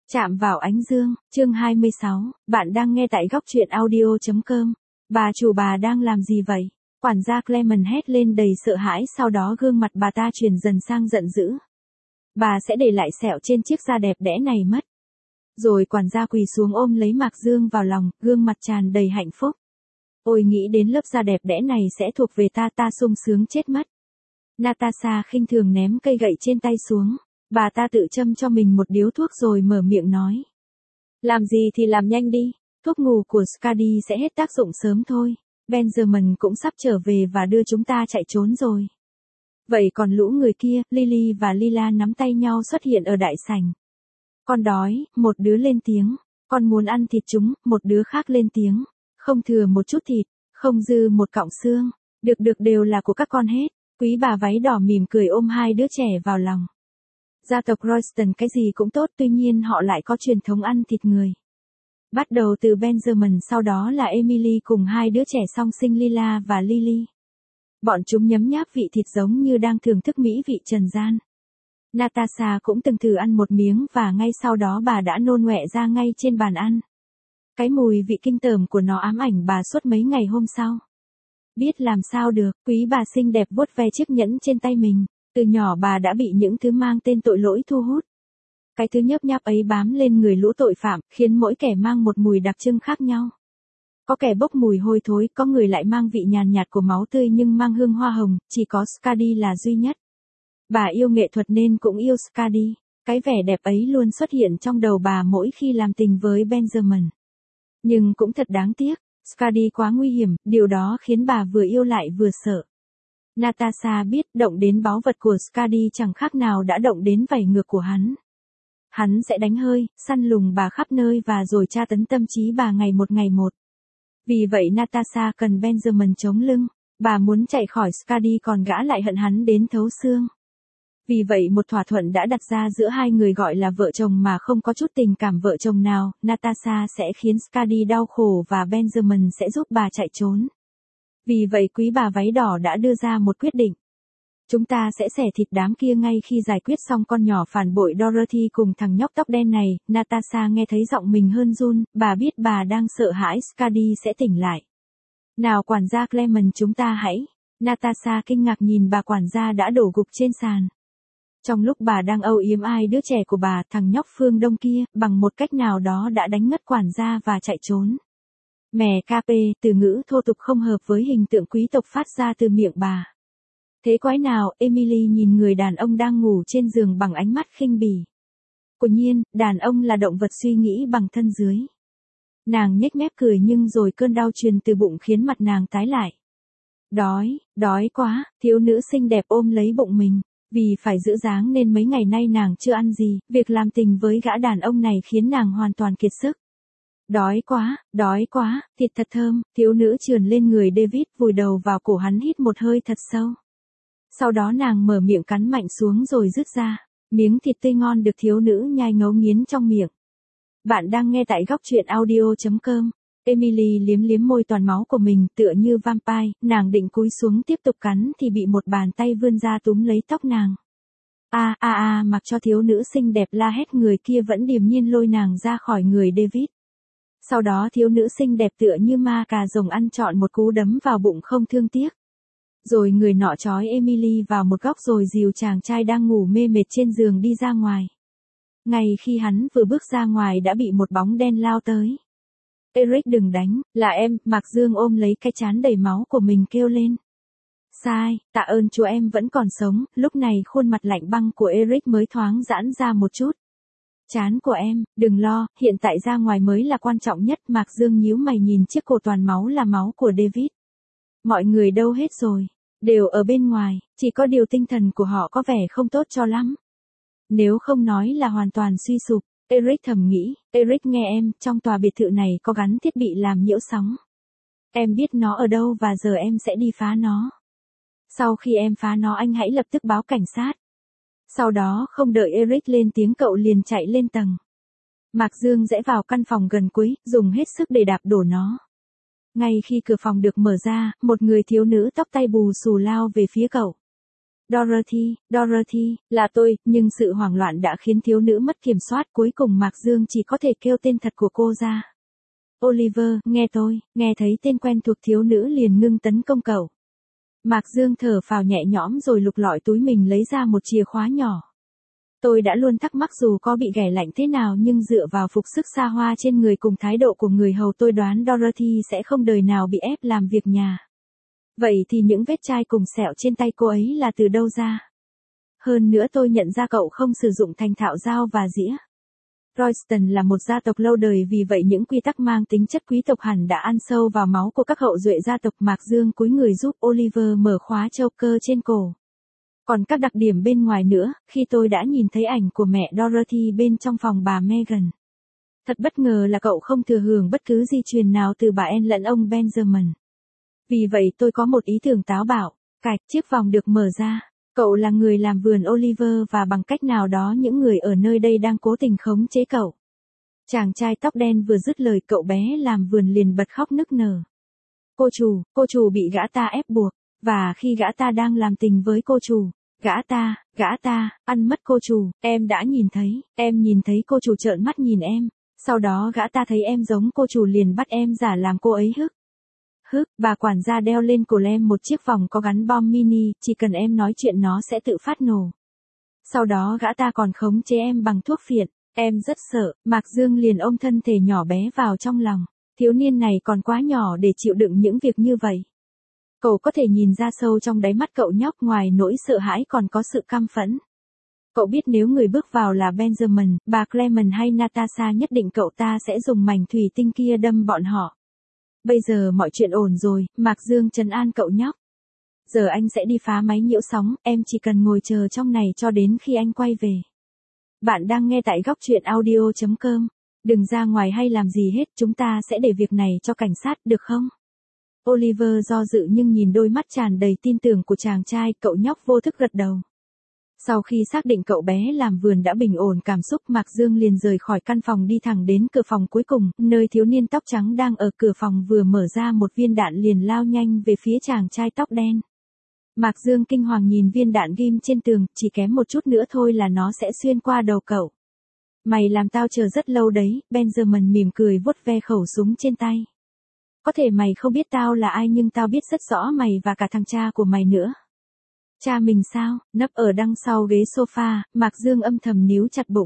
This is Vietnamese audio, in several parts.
Chạm vào ánh dương, chương 26, bạn đang nghe tại góc truyện audio.com. Bà chủ bà đang làm gì vậy? Quản gia Clement hét lên đầy sợ hãi, sau đó gương mặt bà ta chuyển dần sang giận dữ. Bà sẽ để lại sẹo trên chiếc da đẹp đẽ này mất. Rồi quản gia quỳ xuống ôm lấy Mạc Dương vào lòng, gương mặt tràn đầy hạnh phúc. Ôi, nghĩ đến lớp da đẹp đẽ này sẽ thuộc về ta, ta sung sướng chết mất. Natasha khinh thường ném cây gậy trên tay xuống. Bà ta tự châm cho mình một điếu thuốc rồi mở miệng nói. Làm gì thì làm nhanh đi, thuốc ngủ của Skadi sẽ hết tác dụng sớm thôi. Benjamin cũng sắp trở về và đưa chúng ta chạy trốn rồi. Vậy còn lũ người kia, Lily và Lila nắm tay nhau xuất hiện ở đại sảnh. Con đói, một đứa lên tiếng. Con muốn ăn thịt chúng, một đứa khác lên tiếng. Không thừa một chút thịt, không dư một cọng xương. Được đều là của các con hết. Quý bà váy đỏ mỉm cười ôm hai đứa trẻ vào lòng. Gia tộc Royston cái gì cũng tốt, tuy nhiên họ lại có truyền thống ăn thịt người. Bắt đầu từ Benjamin, sau đó là Emily cùng hai đứa trẻ song sinh Lila và Lily. Bọn chúng nhấm nháp vị thịt giống như đang thưởng thức mỹ vị trần gian. Natasha cũng từng thử ăn một miếng và ngay sau đó bà đã nôn ọe ra ngay trên bàn ăn. Cái mùi vị kinh tởm của nó ám ảnh bà suốt mấy ngày hôm sau. Biết làm sao được, quý bà xinh đẹp vuốt ve chiếc nhẫn trên tay mình. Từ nhỏ bà đã bị những thứ mang tên tội lỗi thu hút. Cái thứ nhấp nháp ấy bám lên người lũ tội phạm, khiến mỗi kẻ mang một mùi đặc trưng khác nhau. Có kẻ bốc mùi hôi thối, có người lại mang vị nhàn nhạt của máu tươi nhưng mang hương hoa hồng, chỉ có Skadi là duy nhất. Bà yêu nghệ thuật nên cũng yêu Skadi. Cái vẻ đẹp ấy luôn xuất hiện trong đầu bà mỗi khi làm tình với Benjamin. Nhưng cũng thật đáng tiếc, Skadi quá nguy hiểm, điều đó khiến bà vừa yêu lại vừa sợ. Natasha biết động đến báu vật của Skadi chẳng khác nào đã động đến vảy ngược của hắn. Hắn sẽ đánh hơi, săn lùng bà khắp nơi và rồi tra tấn tâm trí bà ngày một. Vì vậy Natasha cần Benjamin chống lưng. Bà muốn chạy khỏi Skadi còn gã lại hận hắn đến thấu xương. Vì vậy một thỏa thuận đã đặt ra giữa hai người gọi là vợ chồng mà không có chút tình cảm vợ chồng nào. Natasha sẽ khiến Skadi đau khổ và Benjamin sẽ giúp bà chạy trốn. Vì vậy quý bà váy đỏ đã đưa ra một quyết định. Chúng ta sẽ xẻ thịt đám kia ngay khi giải quyết xong con nhỏ phản bội Dorothy cùng thằng nhóc tóc đen này. Natasha nghe thấy giọng mình hơn run, bà biết bà đang sợ hãi Skadi sẽ tỉnh lại. Nào quản gia Clement, chúng ta hãy. Natasha kinh ngạc nhìn bà quản gia đã đổ gục trên sàn. Trong lúc bà đang âu yếm ai đứa trẻ của bà, thằng nhóc phương Đông kia, bằng một cách nào đó đã đánh ngất quản gia và chạy trốn. Mẹ KP, từ ngữ thô tục không hợp với hình tượng quý tộc phát ra từ miệng bà. Thế quái nào, Emily nhìn người đàn ông đang ngủ trên giường bằng ánh mắt khinh bỉ. Quả nhiên, đàn ông là động vật suy nghĩ bằng thân dưới. Nàng nhếch mép cười nhưng rồi cơn đau truyền từ bụng khiến mặt nàng tái lại. Đói quá, thiếu nữ xinh đẹp ôm lấy bụng mình. Vì phải giữ dáng nên mấy ngày nay nàng chưa ăn gì, việc làm tình với gã đàn ông này khiến nàng hoàn toàn kiệt sức. Đói quá, thịt thật thơm, thiếu nữ trườn lên người David, vùi đầu vào cổ hắn hít một hơi thật sâu. Sau đó nàng mở miệng cắn mạnh xuống rồi rứt ra, miếng thịt tươi ngon được thiếu nữ nhai ngấu nghiến trong miệng. Bạn đang nghe tại góc truyện audio.com. Emily liếm môi toàn máu của mình tựa như vampire, nàng định cúi xuống tiếp tục cắn thì bị một bàn tay vươn ra túm lấy tóc nàng. Mặc cho thiếu nữ xinh đẹp la hét, người kia vẫn điềm nhiên lôi nàng ra khỏi người David. Sau đó thiếu nữ xinh đẹp tựa như ma cà rồng ăn trọn một cú đấm vào bụng không thương tiếc. Rồi người nọ trói Emily vào một góc rồi dìu chàng trai đang ngủ mê mệt trên giường đi ra ngoài. Ngay khi hắn vừa bước ra ngoài đã bị một bóng đen lao tới. Eric, đừng đánh, là em. Mạc Dương ôm lấy cái trán đầy máu của mình kêu lên. Sai, tạ ơn Chúa em vẫn còn sống. Lúc này khuôn mặt lạnh băng của Eric mới thoáng giãn ra một chút. Trán của em, đừng lo, hiện tại ra ngoài mới là quan trọng nhất. Mạc Dương nhíu mày nhìn chiếc cổ toàn máu là máu của David. Mọi người đâu hết rồi? Đều ở bên ngoài, chỉ có điều tinh thần của họ có vẻ không tốt cho lắm. Nếu không nói là hoàn toàn suy sụp. Eric thầm nghĩ, Eric nghe em, trong tòa biệt thự này có gắn thiết bị làm nhiễu sóng. Em biết nó ở đâu và giờ em sẽ đi phá nó. Sau khi em phá nó anh hãy lập tức báo cảnh sát. Sau đó không đợi Eric lên tiếng cậu liền chạy lên tầng. Mạc Dương rẽ vào căn phòng gần cuối, dùng hết sức để đạp đổ nó. Ngay khi cửa phòng được mở ra, một người thiếu nữ tóc tai bù xù lao về phía cậu. Dorothy, Dorothy, là tôi, nhưng sự hoảng loạn đã khiến thiếu nữ mất kiểm soát, cuối cùng Mạc Dương chỉ có thể kêu tên thật của cô ra. Oliver, nghe tôi, nghe thấy tên quen thuộc thiếu nữ liền ngưng tấn công cậu. Mạc Dương thở phào nhẹ nhõm rồi lục lọi túi mình lấy ra một chìa khóa nhỏ. Tôi đã luôn thắc mắc dù có bị ghẻ lạnh thế nào nhưng dựa vào phục sức xa hoa trên người cùng thái độ của người hầu tôi đoán Dorothy sẽ không đời nào bị ép làm việc nhà. Vậy thì những vết chai cùng sẹo trên tay cô ấy là từ đâu ra? Hơn nữa tôi nhận ra cậu không sử dụng thành thạo dao và dĩa. Royston là một gia tộc lâu đời vì vậy những quy tắc mang tính chất quý tộc hẳn đã ăn sâu vào máu của các hậu duệ gia tộc. Mạc Dương cúi người giúp Oliver mở khóa choker trên cổ. Còn các đặc điểm bên ngoài nữa, khi tôi đã nhìn thấy ảnh của mẹ Dorothy bên trong phòng bà Megan. Thật bất ngờ là cậu không thừa hưởng bất cứ di truyền nào từ bà Anne lẫn ông Benjamin. Vì vậy tôi có một ý tưởng táo bạo, cạch chiếc vòng được mở ra. Cậu là người làm vườn Oliver và bằng cách nào đó những người ở nơi đây đang cố tình khống chế cậu. Chàng trai tóc đen vừa dứt lời cậu bé làm vườn liền bật khóc nức nở. Cô chủ bị gã ta ép buộc, và khi gã ta đang làm tình với cô chủ, gã ta, ăn mất cô chủ, em đã nhìn thấy cô chủ trợn mắt nhìn em, sau đó gã ta thấy em giống cô chủ liền bắt em giả làm cô ấy hức. Bà quản gia đeo lên cổ em một chiếc vòng có gắn bom mini, chỉ cần em nói chuyện nó sẽ tự phát nổ. Sau đó gã ta còn khống chế em bằng thuốc phiện, em rất sợ, Mạc Dương liền ôm thân thể nhỏ bé vào trong lòng, thiếu niên này còn quá nhỏ để chịu đựng những việc như vậy. Cậu có thể nhìn ra sâu trong đáy mắt cậu nhóc ngoài nỗi sợ hãi còn có sự căm phẫn. Cậu biết nếu người bước vào là Benjamin, bà Clement hay Natasha nhất định cậu ta sẽ dùng mảnh thủy tinh kia đâm bọn họ. Bây giờ mọi chuyện ổn rồi, Mạc Dương trấn an cậu nhóc. Giờ anh sẽ đi phá máy nhiễu sóng, em chỉ cần ngồi chờ trong này cho đến khi anh quay về. Bạn đang nghe tại góc truyện audio.com. Đừng ra ngoài hay làm gì hết, chúng ta sẽ để việc này cho cảnh sát, được không? Oliver do dự nhưng nhìn đôi mắt tràn đầy tin tưởng của chàng trai, cậu nhóc vô thức gật đầu. Sau khi xác định cậu bé làm vườn đã bình ổn cảm xúc, Mạc Dương liền rời khỏi căn phòng đi thẳng đến cửa phòng cuối cùng, nơi thiếu niên tóc trắng đang ở cửa phòng vừa mở ra một viên đạn liền lao nhanh về phía chàng trai tóc đen. Mạc Dương kinh hoàng nhìn viên đạn ghim trên tường, chỉ kém một chút nữa thôi là nó sẽ xuyên qua đầu cậu. Mày làm tao chờ rất lâu đấy, Benjamin mỉm cười vuốt ve khẩu súng trên tay. Có thể mày không biết tao là ai nhưng tao biết rất rõ mày và cả thằng cha của mày nữa. Cha mình sao? Nấp ở đằng sau ghế sofa, Mạc Dương âm thầm níu chặt bụng.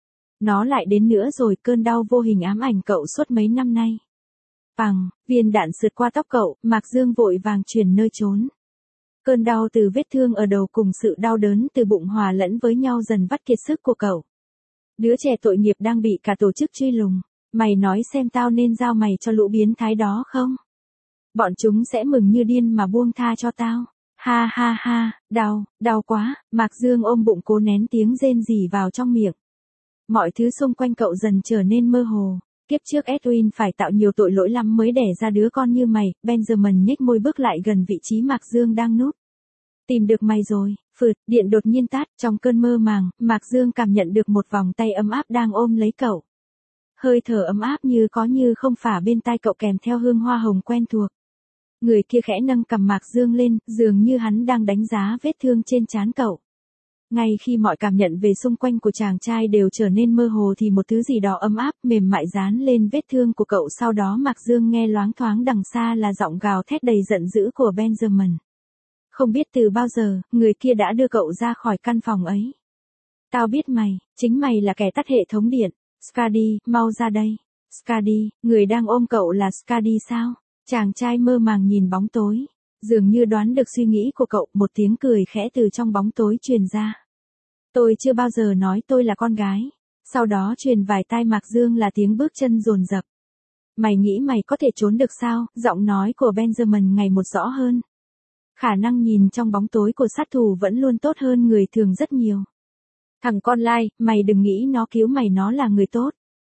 Nó lại đến nữa rồi, cơn đau vô hình ám ảnh cậu suốt mấy năm nay. Bằng, viên đạn sượt qua tóc cậu, Mạc Dương vội vàng chuyển nơi trốn. Cơn đau từ vết thương ở đầu cùng sự đau đớn từ bụng hòa lẫn với nhau dần vắt kiệt sức của cậu. Đứa trẻ tội nghiệp đang bị cả tổ chức truy lùng. Mày nói xem tao nên giao mày cho lũ biến thái đó không? Bọn chúng sẽ mừng như điên mà buông tha cho tao. Ha ha ha, đau quá, Mạc Dương ôm bụng cố nén tiếng rên rỉ vào trong miệng. Mọi thứ xung quanh cậu dần trở nên mơ hồ. Kiếp trước Edwin phải tạo nhiều tội lỗi lắm mới đẻ ra đứa con như mày, Benjamin nhếch môi bước lại gần vị trí Mạc Dương đang núp. Tìm được mày rồi, phượt, điện đột nhiên tắt, trong cơn mơ màng, Mạc Dương cảm nhận được một vòng tay ấm áp đang ôm lấy cậu. Hơi thở ấm áp như có như không phả bên tai cậu kèm theo hương hoa hồng quen thuộc. Người kia khẽ nâng cằm Mạc Dương lên, dường như hắn đang đánh giá vết thương trên trán cậu. Ngay khi mọi cảm nhận về xung quanh của chàng trai đều trở nên mơ hồ thì một thứ gì đó ấm áp, mềm mại dán lên vết thương của cậu. Sau đó Mạc Dương nghe loáng thoáng đằng xa là giọng gào thét đầy giận dữ của Benjamin. Không biết từ bao giờ, người kia đã đưa cậu ra khỏi căn phòng ấy. Tao biết mày, chính mày là kẻ tắt hệ thống điện. Skadi, mau ra đây. Skadi, người đang ôm cậu là Skadi sao? Chàng trai mơ màng nhìn bóng tối. Dường như đoán được suy nghĩ của cậu, một tiếng cười khẽ từ trong bóng tối truyền ra. Tôi chưa bao giờ nói tôi là con gái. Sau đó truyền vài tai Mạc Dương là tiếng bước chân dồn dập. Mày nghĩ mày có thể trốn được sao? Giọng nói của Benjamin ngày một rõ hơn. Khả năng nhìn trong bóng tối của sát thủ vẫn luôn tốt hơn người thường rất nhiều. Thằng con lai, mày đừng nghĩ nó cứu mày, nó là người tốt.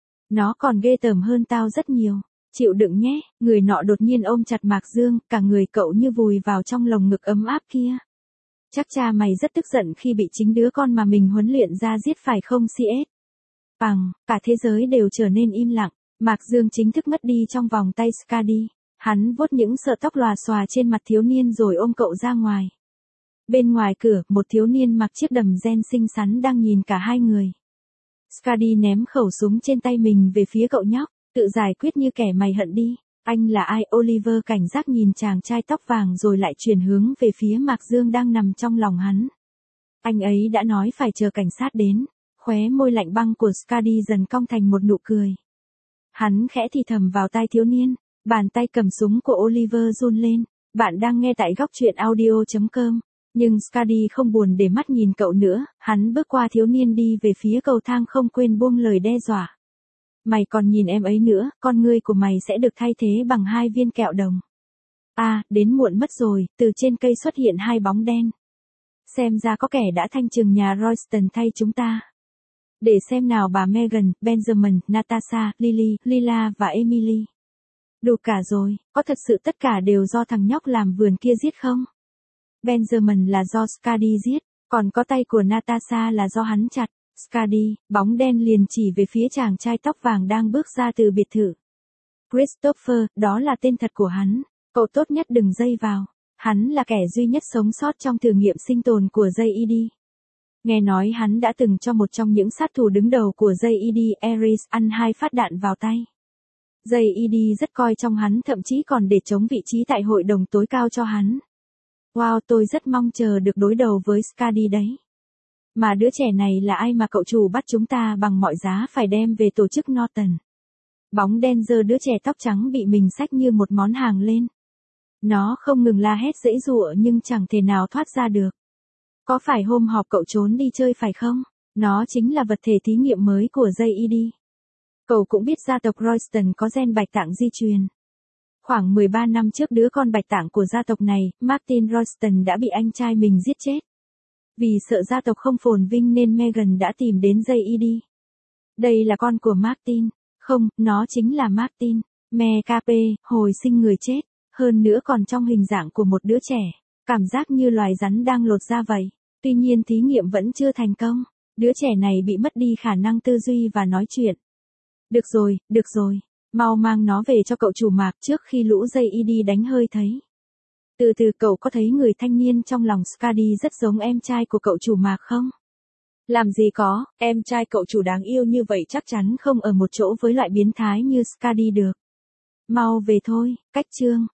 Nó còn ghê tởm hơn tao rất nhiều. Chịu đựng nhé, người nọ đột nhiên ôm chặt Mạc Dương, cả người cậu như vùi vào trong lồng ngực ấm áp kia. Chắc cha mày rất tức giận khi bị chính đứa con mà mình huấn luyện ra giết phải không CS? Bằng, cả thế giới đều trở nên im lặng, Mạc Dương chính thức mất đi trong vòng tay Skadi. Hắn vuốt những sợi tóc lòa xòa trên mặt thiếu niên rồi ôm cậu ra ngoài. Bên ngoài cửa, một thiếu niên mặc chiếc đầm ren xinh xắn đang nhìn cả hai người. Skadi ném khẩu súng trên tay mình về phía cậu nhóc, tự giải quyết như kẻ mày hận đi. Anh là ai? Oliver cảnh giác nhìn chàng trai tóc vàng rồi lại chuyển hướng về phía Mạc Dương đang nằm trong lòng hắn. Anh ấy đã nói phải chờ cảnh sát đến. Khóe môi lạnh băng của Skadi dần cong thành một nụ cười. Hắn khẽ thì thầm vào tai thiếu niên, bàn tay cầm súng của Oliver run lên. Bạn đang nghe tại góc truyện audio.com. Nhưng Skadi không buồn để mắt nhìn cậu nữa, hắn bước qua thiếu niên đi về phía cầu thang không quên buông lời đe dọa. Mày còn nhìn em ấy nữa, con ngươi của mày sẽ được thay thế bằng 2 viên kẹo đồng. Đến muộn mất rồi, từ trên cây xuất hiện 2 bóng đen. Xem ra có kẻ đã thanh trừng nhà Royston thay chúng ta. Để xem nào bà Megan, Benjamin, Natasha, Lily, Lila và Emily. Đủ cả rồi, có thật sự tất cả đều do thằng nhóc làm vườn kia giết không? Benjamin là do Skadi giết, còn có tay của Natasha là do hắn chặt. Skadi, bóng đen liền chỉ về phía chàng trai tóc vàng đang bước ra từ biệt thự. Christopher, đó là tên thật của hắn. Cậu tốt nhất đừng dây vào. Hắn là kẻ duy nhất sống sót trong thử nghiệm sinh tồn của JED. Nghe nói hắn đã từng cho một trong những sát thủ đứng đầu của JED, Ares, ăn 2 phát đạn vào tay. JED rất coi trọng hắn, thậm chí còn để chống vị trí tại hội đồng tối cao cho hắn. Wow, tôi rất mong chờ được đối đầu với Skadi đấy. Mà đứa trẻ này là ai mà cậu chủ bắt chúng ta bằng mọi giá phải đem về tổ chức Norton? Bóng đen giơ đứa trẻ tóc trắng bị mình xách như một món hàng lên. Nó không ngừng la hét giãy giụa nhưng chẳng thể nào thoát ra được. Có phải hôm họp cậu trốn đi chơi phải không? Nó chính là vật thể thí nghiệm mới của JED. Cậu cũng biết gia tộc Royston có gen bạch tạng di truyền. Khoảng 13 năm trước đứa con bạch tạng của gia tộc này, Martin Royston đã bị anh trai mình giết chết. Vì sợ gia tộc không phồn vinh nên Megan đã tìm đến JED. Đây là con của Martin. Không, nó chính là Martin. MKP, hồi sinh người chết. Hơn nữa còn trong hình dạng của một đứa trẻ. Cảm giác như loài rắn đang lột da vậy. Tuy nhiên thí nghiệm vẫn chưa thành công. Đứa trẻ này bị mất đi khả năng tư duy và nói chuyện. Được rồi. Mau mang nó về cho cậu chủ Mạc trước khi lũ JED đánh hơi thấy. Từ từ, cậu có thấy người thanh niên trong lòng Skadi rất giống em trai của cậu chủ Mạc không? Làm gì có, em trai cậu chủ đáng yêu như vậy chắc chắn không ở một chỗ với loại biến thái như Skadi được. Mau về thôi, cách chương.